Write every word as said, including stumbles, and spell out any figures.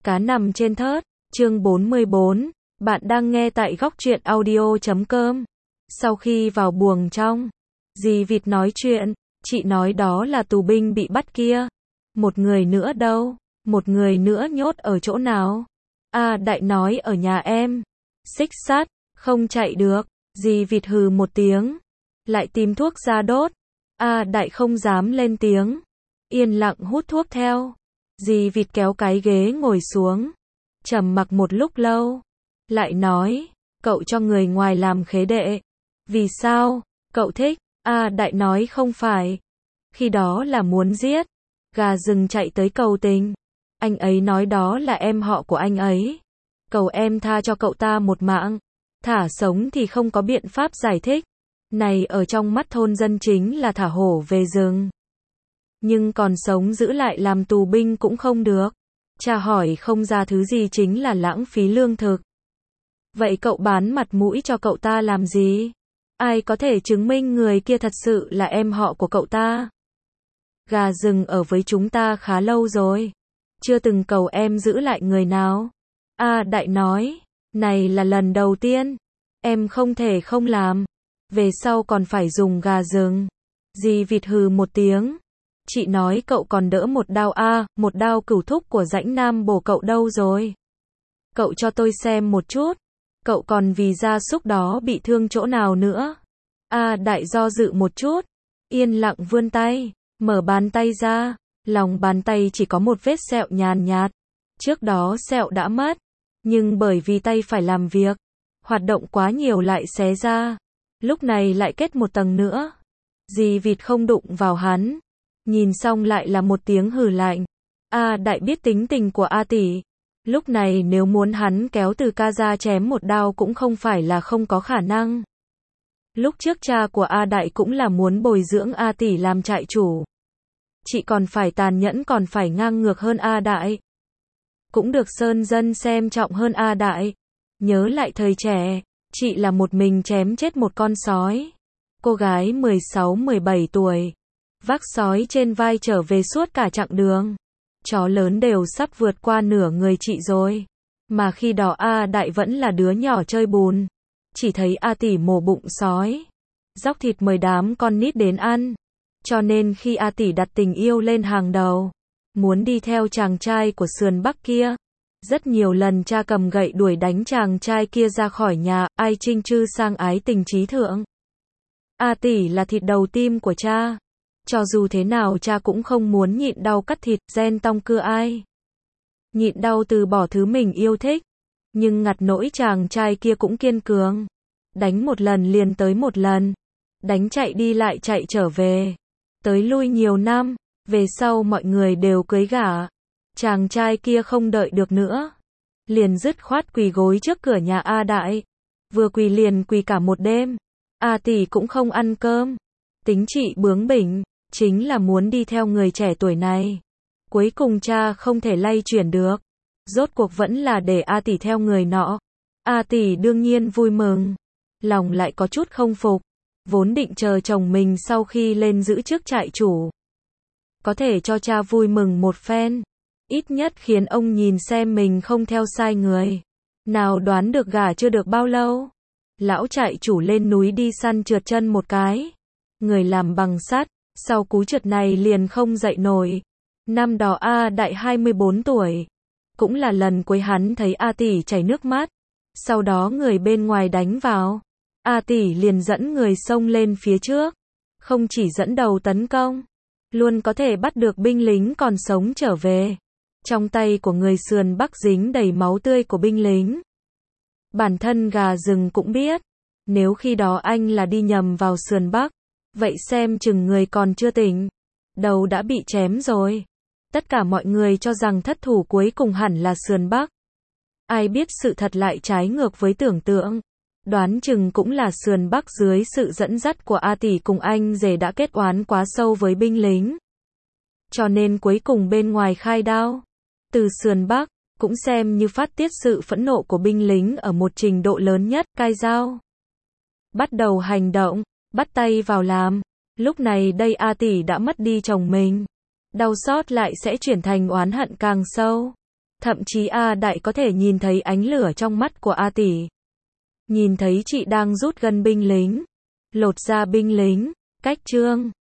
Cá nằm trên thớt, chương bốn mươi bốn, bạn đang nghe tại góc truyện audio chấm com. Sau khi vào buồng trong, dì vịt nói chuyện, chị nói đó là tù binh bị bắt kia. Một người nữa đâu? Một người nữa nhốt ở chỗ nào? A Đại nói ở nhà em. Xích sắt, không chạy được. Dì vịt hừ một tiếng, lại tìm thuốc ra đốt. A Đại không dám lên tiếng, yên lặng hút thuốc theo. Dì vịt kéo cái ghế ngồi xuống, trầm mặc một lúc lâu, lại nói, cậu cho người ngoài làm khế đệ. Vì sao? Cậu thích? A Đại nói không phải. Khi đó là muốn giết. Gà rừng chạy tới cầu tình. Anh ấy nói đó là em họ của anh ấy. Cầu em tha cho cậu ta một mạng. Thả sống thì không có biện pháp giải thích. Này ở trong mắt thôn dân chính là thả hổ về rừng. Nhưng còn sống giữ lại làm tù binh cũng không được. Cha hỏi không ra thứ gì chính là lãng phí lương thực. Vậy cậu bán mặt mũi cho cậu ta làm gì? Ai có thể chứng minh người kia thật sự là em họ của cậu ta? Gà rừng ở với chúng ta khá lâu rồi, chưa từng cầu em giữ lại người nào. A Đại nói, này là lần đầu tiên, em không thể không làm. Về sau còn phải dùng gà rừng. Dì vịt hừ một tiếng. Chị nói cậu còn đỡ một đao a, à, một đao cửu thúc của Dãnh Nam bổ cậu đâu rồi? Cậu cho tôi xem một chút. Cậu còn vì gia súc đó bị thương chỗ nào nữa? A Đại do dự một chút, yên lặng vươn tay, mở bàn tay ra, lòng bàn tay chỉ có một vết sẹo nhàn nhạt. Trước đó sẹo đã mất, nhưng bởi vì tay phải làm việc, hoạt động quá nhiều lại xé ra. Lúc này lại kết một tầng nữa. Dì vịt không đụng vào hắn, nhìn xong lại là một tiếng hừ lạnh. A Đại biết tính tình của A tỷ. Lúc này nếu muốn hắn kéo từ ca ra chém một đao cũng không phải là không có khả năng. Lúc trước cha của A Đại cũng là muốn bồi dưỡng A tỷ làm trại chủ. Chị còn phải tàn nhẫn còn phải ngang ngược hơn A Đại. Cũng được sơn dân xem trọng hơn A Đại. Nhớ lại thời trẻ, chị là một mình chém chết một con sói. Cô gái mười sáu mười bảy tuổi, vác sói trên vai trở về suốt cả chặng đường. Chó lớn đều sắp vượt qua nửa người chị rồi. Mà khi đó A Đại vẫn là đứa nhỏ chơi bùn. Chỉ thấy A tỷ mổ bụng sói, róc thịt mời đám con nít đến ăn. Cho nên khi A tỷ đặt tình yêu lên hàng đầu, muốn đi theo chàng trai của sườn Bắc kia, rất nhiều lần cha cầm gậy đuổi đánh chàng trai kia ra khỏi nhà, ai chinh chư sang ái tình trí thượng. A tỷ là thịt đầu tim của cha. Cho dù thế nào cha cũng không muốn nhịn đau cắt thịt, gen tong cưa ai. Nhịn đau từ bỏ thứ mình yêu thích. Nhưng ngặt nỗi chàng trai kia cũng kiên cường. Đánh một lần liền tới một lần. Đánh chạy đi lại chạy trở về. Tới lui nhiều năm, về sau mọi người đều cưới gả. Chàng trai kia không đợi được nữa, liền dứt khoát quỳ gối trước cửa nhà A Đại. Vừa quỳ liền quỳ cả một đêm. A tỷ cũng không ăn cơm. Tính chị bướng bỉnh, chính là muốn đi theo người trẻ tuổi này. Cuối cùng cha không thể lay chuyển được. Rốt cuộc vẫn là để A tỷ theo người nọ. A tỷ đương nhiên vui mừng. Lòng lại có chút không phục. Vốn định chờ chồng mình sau khi lên giữ chức trại chủ, có thể cho cha vui mừng một phen. Ít nhất khiến ông nhìn xem mình không theo sai người. Nào đoán được gả chưa được bao lâu, lão trại chủ lên núi đi săn trượt chân một cái. Người làm bằng sắt, sau cú trượt này liền không dậy nổi. Năm đó A Đại hai mươi bốn tuổi, cũng là lần cuối hắn thấy A tỷ chảy nước mắt. Sau đó người bên ngoài đánh vào, A tỷ liền dẫn người xông lên phía trước. Không chỉ dẫn đầu tấn công, luôn có thể bắt được binh lính còn sống trở về. Trong tay của người sườn Bắc dính đầy máu tươi của binh lính. Bản thân gà rừng cũng biết, nếu khi đó anh là đi nhầm vào sườn Bắc, vậy xem chừng người còn chưa tỉnh, đầu đã bị chém rồi. Tất cả mọi người cho rằng thất thủ cuối cùng hẳn là sườn Bắc. Ai biết sự thật lại trái ngược với tưởng tượng. Đoán chừng cũng là sườn Bắc dưới sự dẫn dắt của A tỷ cùng anh rể đã kết oán quá sâu với binh lính. Cho nên cuối cùng bên ngoài khai đao. Từ sườn Bắc, cũng xem như phát tiết sự phẫn nộ của binh lính ở một trình độ lớn nhất, cai dao. Bắt đầu hành động, bắt tay vào làm. Lúc này đây A tỷ đã mất đi chồng mình. Đau xót lại sẽ chuyển thành oán hận càng sâu. Thậm chí A Đại có thể nhìn thấy ánh lửa trong mắt của A Tỷ. Nhìn thấy chị đang rút gân binh lính, lột da binh lính, cách trương.